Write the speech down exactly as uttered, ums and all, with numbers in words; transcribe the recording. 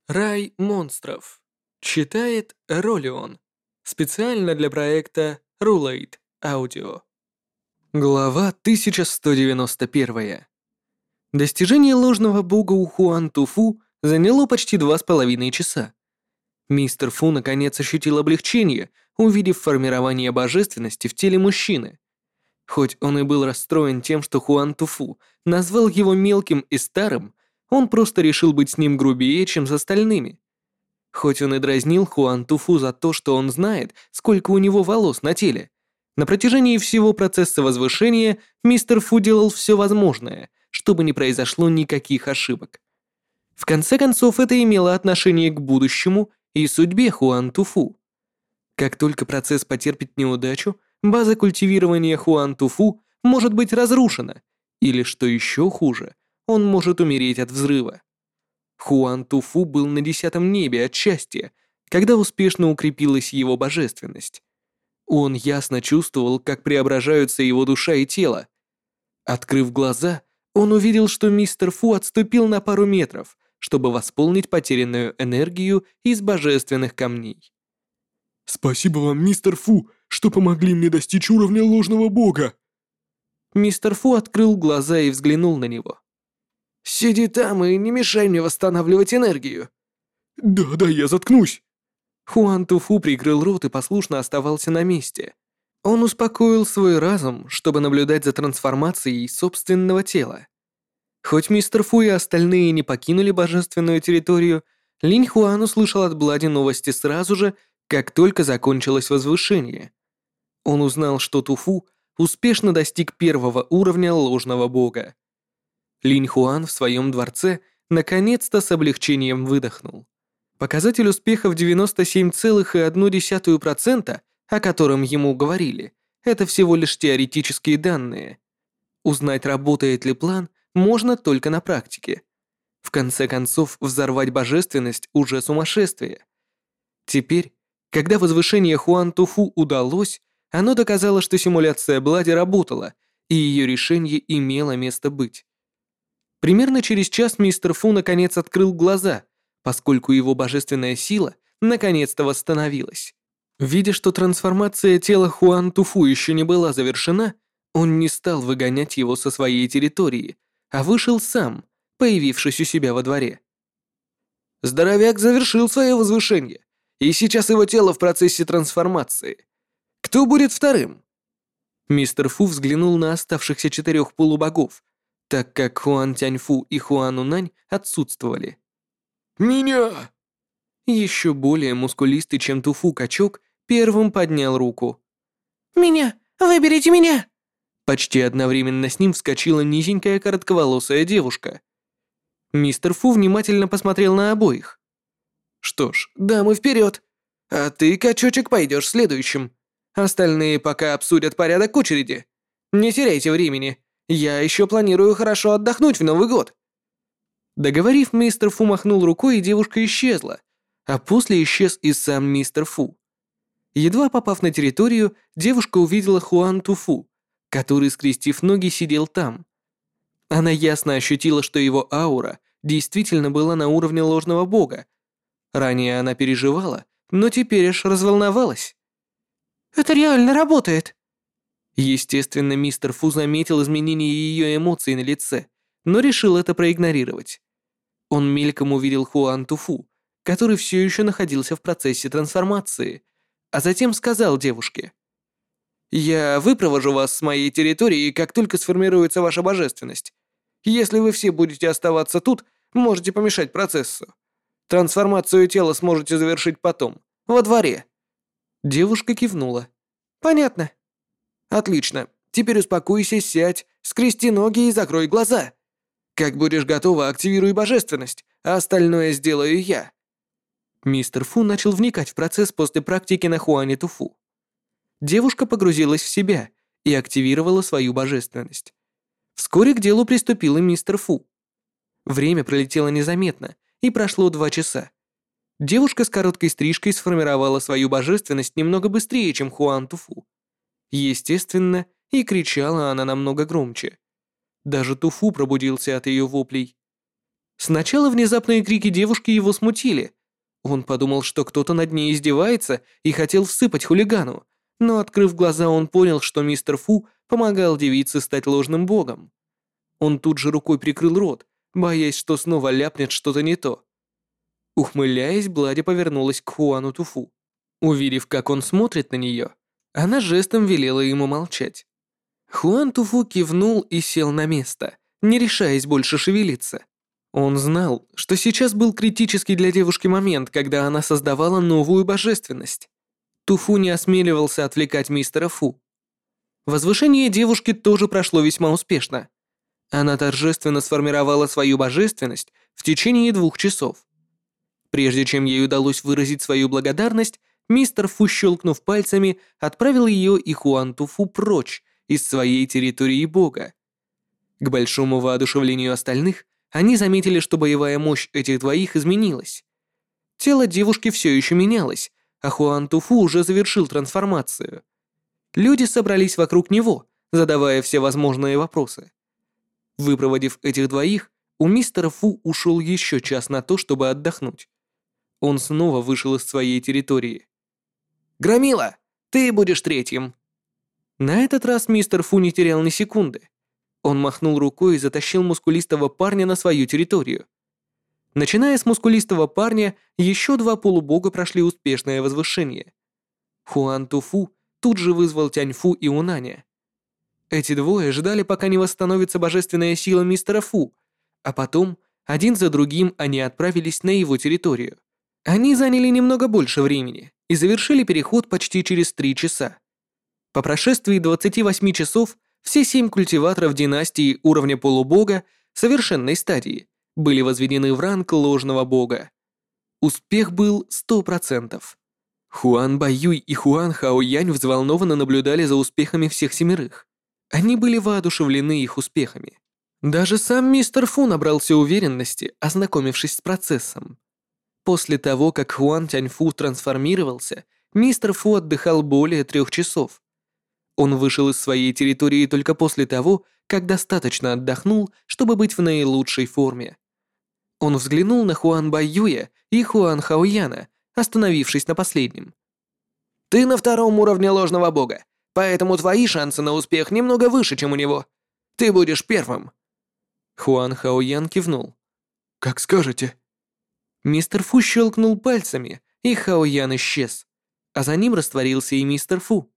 Рай монстров. Читает Ролион. Специально для проекта Rulate Audio. Глава тысяча сто девяносто один. Достижение ложного бога у Хуан Туфу заняло почти два с половиной часа. Мистер Фу наконец ощутил облегчение, увидев формирование божественности в теле мужчины. Хоть он и был расстроен тем, что Хуан Туфу назвал его мелким и старым, он просто решил быть с ним грубее, чем с остальными. Хоть он и дразнил Хуан Туфу за то, что он знает, сколько у него волос на теле, на протяжении всего процесса возвышения мистер Фу делал все возможное, чтобы не произошло никаких ошибок. В конце концов, это имело отношение к будущему и судьбе Хуан Туфу. Как только процесс потерпит неудачу, база культивирования Хуан Туфу может быть разрушена, или, что еще хуже, он может умереть от взрыва. Хуан Туфу был на десятом небе от счастья, когда успешно укрепилась его божественность. Он ясно чувствовал, как преображаются его душа и тело. Открыв глаза, он увидел, что мистер Фу отступил на пару метров, чтобы восполнить потерянную энергию из божественных камней. «Спасибо вам, мистер Фу, что помогли мне достичь уровня ложного бога!» Мистер Фу открыл глаза и взглянул на него. «Сиди там и не мешай мне восстанавливать энергию». «Да-да, я заткнусь». Хуан Туфу прикрыл рот и послушно оставался на месте. Он успокоил свой разум, чтобы наблюдать за трансформацией собственного тела. Хоть мистер Фу и остальные не покинули божественную территорию, Линь Хуан услышал от Блади новости сразу же, как только закончилось возвышение. Он узнал, что Туфу успешно достиг первого уровня ложного бога. Линь Хуан в своем дворце наконец-то с облегчением выдохнул. Показатель успеха в девяносто семь целых одна десятая процента, о котором ему говорили, это всего лишь теоретические данные. Узнать, работает ли план, можно только на практике. В конце концов, взорвать божественность уже сумасшествие. Теперь, когда возвышение Хуан Туфу удалось, оно доказало, что симуляция Блади работала, и ее решение имело место быть. Примерно через час мистер Фу наконец открыл глаза, поскольку его божественная сила наконец-то восстановилась. Видя, что трансформация тела Хуан Туфу еще не была завершена, он не стал выгонять его со своей территории, а вышел сам, появившись у себя во дворе. Здоровяк завершил свое возвышение, и сейчас его тело в процессе трансформации. Кто будет вторым? Мистер Фу взглянул на оставшихся четырех полубогов, так как Хуан Тяньфу и Хуан Унань отсутствовали. «Меня!» Еще более мускулистый, чем Туфу качок, первым поднял руку. «Меня! Выберите меня!» Почти одновременно с ним вскочила низенькая коротковолосая девушка. Мистер Фу внимательно посмотрел на обоих. «Что ж, дамы вперед! А ты, качочек, пойдешь следующим. Остальные пока обсудят порядок очереди. Не теряйте времени. Я еще планирую хорошо отдохнуть в Новый год». Договорив, мистер Фу махнул рукой, и девушка исчезла, а после исчез и сам мистер Фу. Едва попав на территорию, девушка увидела Хуан Туфу, который, скрестив ноги, сидел там. Она ясно ощутила, что его аура действительно была на уровне ложного бога. Ранее она переживала, но теперь аж разволновалась. «Это реально работает!» Естественно, мистер Фу заметил изменение ее эмоций на лице, но решил это проигнорировать. Он мельком увидел Хуан Туфу, который все еще находился в процессе трансформации, а затем сказал девушке: «Я выпровожу вас с моей территории, как только сформируется ваша божественность. Если вы все будете оставаться тут, можете помешать процессу. Трансформацию тела сможете завершить потом, во дворе». Девушка кивнула. «Понятно». «Отлично. Теперь успокойся, сядь, скрести ноги и закрой глаза. Как будешь готова, активируй божественность, а остальное сделаю я». Мистер Фу начал вникать в процесс после практики на Хуане Туфу. Девушка погрузилась в себя и активировала свою божественность. Вскоре к делу приступил и мистер Фу. Время пролетело незаметно, и прошло два часа. Девушка с короткой стрижкой сформировала свою божественность немного быстрее, чем Хуан Туфу. Естественно, и кричала она намного громче. Даже Туфу пробудился от ее воплей. Сначала внезапные крики девушки его смутили. Он подумал, что кто-то над ней издевается и хотел всыпать хулигану, но, открыв глаза, он понял, что мистер Фу помогал девице стать ложным богом. Он тут же рукой прикрыл рот, боясь, что снова ляпнет что-то не то. Ухмыляясь, Блади повернулась к Хуану Туфу. Увидев, как он смотрит на нее, она жестом велела ему молчать. Хуан Туфу кивнул и сел на место, не решаясь больше шевелиться. Он знал, что сейчас был критический для девушки момент, когда она создавала новую божественность. Туфу не осмеливался отвлекать мистера Фу. Возвышение девушки тоже прошло весьма успешно. Она торжественно сформировала свою божественность в течение двух часов. Прежде чем ей удалось выразить свою благодарность, мистер Фу, щелкнув пальцами, отправил ее и Хуан Туфу прочь из своей территории бога. К большому воодушевлению остальных, они заметили, что боевая мощь этих двоих изменилась. Тело девушки все еще менялось, а Хуан Туфу уже завершил трансформацию. Люди собрались вокруг него, задавая все возможные вопросы. Выпроводив этих двоих, у мистера Фу ушел еще час на то, чтобы отдохнуть. Он снова вышел из своей территории. «Громила, ты будешь третьим!» На этот раз мистер Фу не терял ни секунды. Он махнул рукой и затащил мускулистого парня на свою территорию. Начиная с мускулистого парня, еще два полубога прошли успешное возвышение. Хуан Туфу тут же вызвал Тяньфу и Унаня. Эти двое ждали, пока не восстановится божественная сила мистера Фу, а потом, один за другим, они отправились на его территорию. Они заняли немного больше времени и завершили переход почти через три часа. По прошествии двадцати восьми часов все семь культиваторов династии уровня полубога совершенной стадии были возведены в ранг ложного бога. Успех был сто процентов. Хуан Баюй и Хуан Хаоянь взволнованно наблюдали за успехами всех семерых. Они были воодушевлены их успехами. Даже сам мистер Фу набрался уверенности, ознакомившись с процессом. После того, как Хуан Тяньфу трансформировался, мистер Фу отдыхал более трех часов. Он вышел из своей территории только после того, как достаточно отдохнул, чтобы быть в наилучшей форме. Он взглянул на Хуан Баюя и Хуан Хаояна, остановившись на последнем. «Ты на втором уровне ложного бога, поэтому твои шансы на успех немного выше, чем у него. Ты будешь первым». Хуан Хаоян кивнул. «Как скажете». Мистер Фу щелкнул пальцами, и Хаоян исчез, а за ним растворился и мистер Фу.